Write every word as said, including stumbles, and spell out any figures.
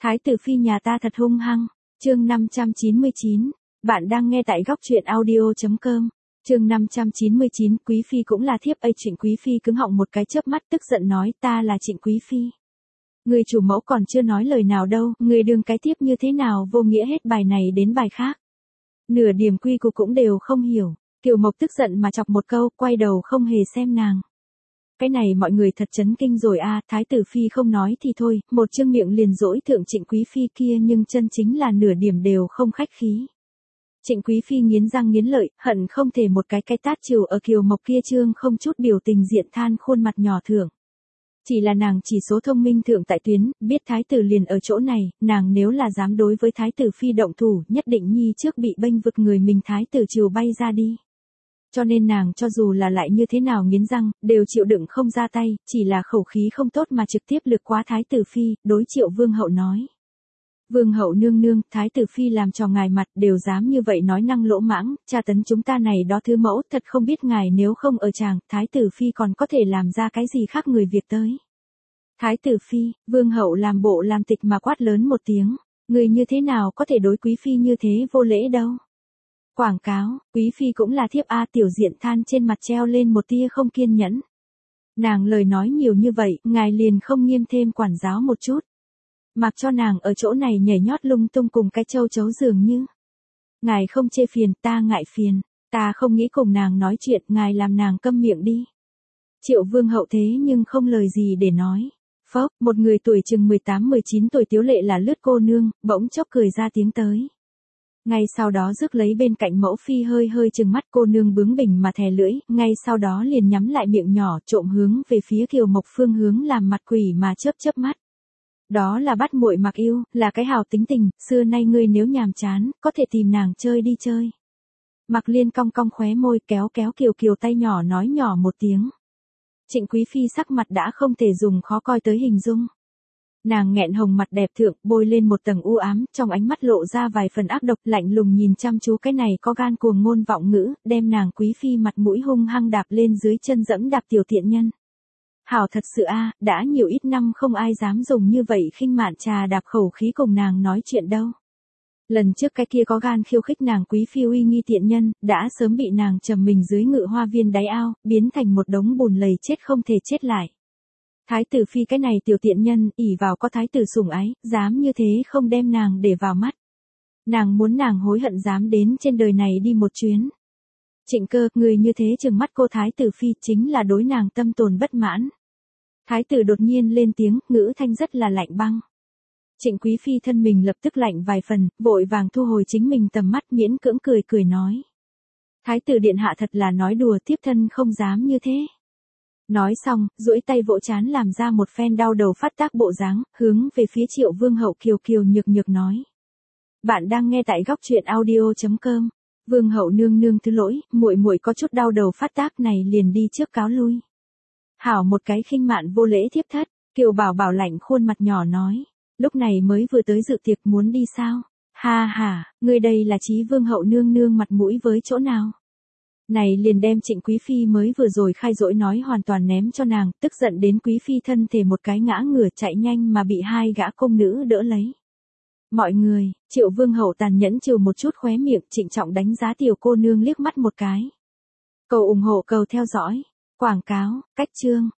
Thái tử phi nhà ta thật hung hăng. Chương năm trăm chín mươi chín. Bạn đang nghe tại góc truyện audio chấm com. Chương năm trăm chín mươi chín, Quý phi cũng là thiếp. Ây, Trịnh Quý phi cứng họng một cái chớp mắt, tức giận nói, ta là Trịnh Quý phi. Người chủ mẫu còn chưa nói lời nào đâu, người đương cái tiếp như thế nào, vô nghĩa hết bài này đến bài khác. Nửa điểm quy củ cũng đều không hiểu. Kiều Mộc tức giận mà chọc một câu, quay đầu không hề xem nàng. Cái này mọi người thật chấn kinh rồi a, à, Thái tử phi không nói thì thôi, một chương miệng liền dỗi thượng Trịnh Quý phi kia, nhưng chân chính là nửa điểm đều không khách khí. Trịnh Quý phi nghiến răng nghiến lợi, hận không thể một cái cái tát chiều ở Kiều Mộc kia trương không chút biểu tình diện than khuôn mặt nhỏ thượng. Chỉ là nàng chỉ số thông minh thượng tại tuyến, biết thái tử liền ở chỗ này, nàng nếu là dám đối với thái tử phi động thủ, nhất định nhi trước bị bênh vực người mình thái tử chiều bay ra đi. Cho nên nàng cho dù là lại như thế nào nghiến răng, đều chịu đựng không ra tay, chỉ là khẩu khí không tốt mà trực tiếp lực quá thái tử phi, đối Triệu Vương hậu nói. Vương hậu nương nương, thái tử phi làm cho ngài mặt đều dám như vậy nói năng lỗ mãng, tra tấn chúng ta này đó thứ mẫu, thật không biết ngài nếu không ở tràng, thái tử phi còn có thể làm ra cái gì khác người việc tới. Thái tử phi, vương hậu làm bộ làm tịch mà quát lớn một tiếng, người như thế nào có thể đối quý phi như thế vô lễ đâu. Quảng cáo, quý phi cũng là thiếp a, tiểu diện than trên mặt treo lên một tia không kiên nhẫn. Nàng lời nói nhiều như vậy, ngài liền không nghiêm thêm quản giáo một chút. Mặc cho nàng ở chỗ này nhảy nhót lung tung cùng cái châu chấu dường như. Ngài không chê phiền, ta ngại phiền, ta không nghĩ cùng nàng nói chuyện, ngài làm nàng câm miệng đi. Triệu Vương hậu thế nhưng không lời gì để nói. Phốc, một người tuổi chừng mười tám mười chín tuổi tiếu lệ là lướt cô nương, bỗng chốc cười ra tiếng tới. Ngay sau đó rước lấy bên cạnh mẫu phi hơi hơi chừng mắt, cô nương bướng bỉnh mà thè lưỡi, ngay sau đó liền nhắm lại miệng nhỏ, trộm hướng về phía Kiều Mộc phương hướng làm mặt quỷ mà chớp chớp mắt. Đó là bắt muội Mặc Yêu, là cái hào tính tình, xưa nay ngươi nếu nhàm chán, có thể tìm nàng chơi đi chơi. Mặc Liên cong cong khóe môi, kéo kéo Kiều Kiều tay nhỏ nói nhỏ một tiếng. Trịnh Quý phi sắc mặt đã không thể dùng khó coi tới hình dung. Nàng nghẹn hồng mặt đẹp thượng, bôi lên một tầng u ám, trong ánh mắt lộ ra vài phần ác độc, lạnh lùng nhìn chăm chú cái này có gan cuồng ngôn vọng ngữ, đem nàng Quý phi mặt mũi hung hăng đạp lên dưới chân dẫm đạp tiểu tiện nhân. Hảo thật sự a, đã nhiều ít năm không ai dám dùng như vậy khinh mạn trà đạp khẩu khí cùng nàng nói chuyện đâu. Lần trước cái kia có gan khiêu khích nàng Quý phi uy nghi tiện nhân, đã sớm bị nàng trầm mình dưới ngự hoa viên đáy ao, biến thành một đống bùn lầy chết không thể chết lại. Thái tử phi cái này tiểu tiện nhân, ỷ vào có thái tử sủng ái, dám như thế không đem nàng để vào mắt. Nàng muốn nàng hối hận dám đến trên đời này đi một chuyến. Trịnh Cơ, người như thế trừng mắt cô thái tử phi chính là đối nàng tâm tồn bất mãn. Thái tử đột nhiên lên tiếng, ngữ thanh rất là lạnh băng. Trịnh Quý phi thân mình lập tức lạnh vài phần, vội vàng thu hồi chính mình tầm mắt, miễn cưỡng cười cười nói. Thái tử điện hạ thật là nói đùa, thiếp thân không dám như thế. Nói xong, duỗi tay vỗ trán làm ra một phen đau đầu phát tác bộ dáng, hướng về phía Triệu Vương hậu kiều kiều nhược nhược nói. Bạn đang nghe tại góc truyện audio chấm com. Vương hậu nương nương thứ lỗi, muội muội có chút đau đầu phát tác này liền đi trước cáo lui. Hảo một cái khinh mạn vô lễ thiếp thất, Kiều Bảo Bảo lạnh khuôn mặt nhỏ nói, lúc này mới vừa tới dự tiệc muốn đi sao? Ha ha, người đây là chí Vương hậu nương nương mặt mũi với chỗ nào? Này liền đem Trịnh Quý phi mới vừa rồi khai dỗi nói hoàn toàn ném cho nàng, tức giận đến Quý phi thân thể một cái ngã ngửa chạy nhanh mà bị hai gã công nữ đỡ lấy. Mọi người, Triệu Vương hậu tàn nhẫn trừ một chút khóe miệng, trịnh trọng đánh giá tiểu cô nương liếc mắt một cái. Cầu ủng hộ, cầu theo dõi. Quảng cáo, cách chương.